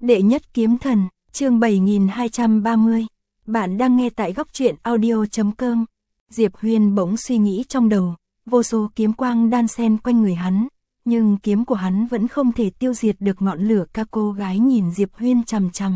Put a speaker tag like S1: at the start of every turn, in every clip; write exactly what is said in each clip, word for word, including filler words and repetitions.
S1: Đệ nhất kiếm thần, chương bảy nghìn hai trăm ba mươi. Bạn đang nghe tại góc truyện audio chấm com. Diệp Huyên bỗng suy nghĩ trong đầu, vô số kiếm quang đan xen quanh người hắn, nhưng kiếm của hắn vẫn không thể tiêu diệt được ngọn lửa. Các cô gái nhìn Diệp Huyên chằm chằm.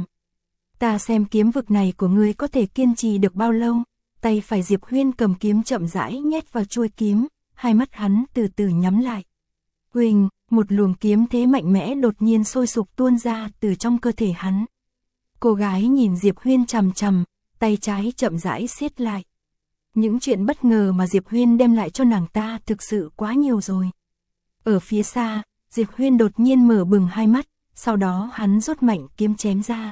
S1: Ta xem kiếm vực này của ngươi có thể kiên trì được bao lâu? Tay phải Diệp Huyên cầm kiếm chậm rãi nhét vào chuôi kiếm, hai mắt hắn từ từ nhắm lại. Huỳnh, một luồng kiếm thế mạnh mẽ đột nhiên sôi sục tuôn ra từ trong cơ thể hắn. Cô gái nhìn Diệp Huyên chằm chằm, tay trái chậm rãi siết lại. Những chuyện bất ngờ mà Diệp Huyên đem lại cho nàng ta thực sự quá nhiều rồi. Ở phía xa, Diệp Huyên đột nhiên mở bừng hai mắt, sau đó hắn rút mạnh kiếm chém ra.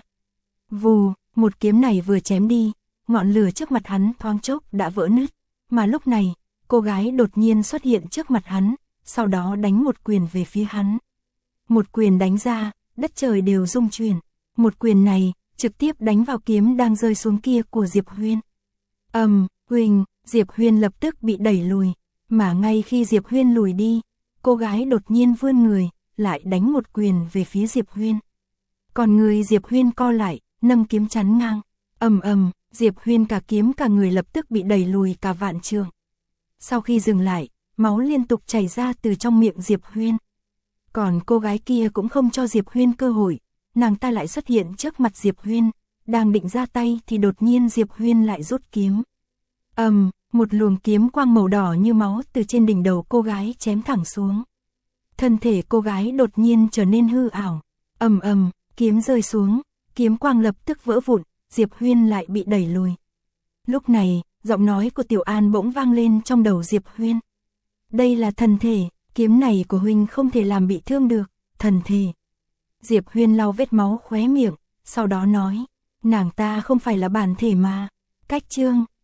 S1: Vù, một kiếm này vừa chém đi, ngọn lửa trước mặt hắn thoáng chốc đã vỡ nứt, mà lúc này, cô gái đột nhiên xuất hiện trước mặt hắn, sau đó đánh một quyền về phía hắn. Một quyền đánh ra, đất trời đều rung chuyển. Một quyền này trực tiếp đánh vào kiếm đang rơi xuống kia của Diệp Huyên. Ầm, um, Huỳnh, Diệp Huyên lập tức bị đẩy lùi, mà ngay khi Diệp Huyên lùi đi, cô gái đột nhiên vươn người, lại đánh một quyền về phía Diệp Huyên. Còn người Diệp Huyên co lại, nâng kiếm chắn ngang. Ầm ầm, Diệp Huyên cả kiếm cả người lập tức bị đẩy lùi cả vạn trượng. Sau khi dừng lại, máu liên tục chảy ra từ trong miệng Diệp Huyên. Còn cô gái kia cũng không cho Diệp Huyên cơ hội, nàng ta lại xuất hiện trước mặt Diệp Huyên, đang định ra tay thì đột nhiên Diệp Huyên lại rút kiếm. Ầm, um, một luồng kiếm quang màu đỏ như máu từ trên đỉnh đầu cô gái chém thẳng xuống. Thân thể cô gái đột nhiên trở nên hư ảo. Ầm ầm, kiếm rơi xuống, kiếm quang lập tức vỡ vụn, Diệp Huyên lại bị đẩy lùi. Lúc này, giọng nói của Tiểu An bỗng vang lên trong đầu Diệp Huyên. Đây là thần thể, kiếm này của huynh không thể làm bị thương được, thần thể. Diệp Huyên lau vết máu khóe miệng, sau đó nói, nàng ta không phải là bản thể mà. Cách chương,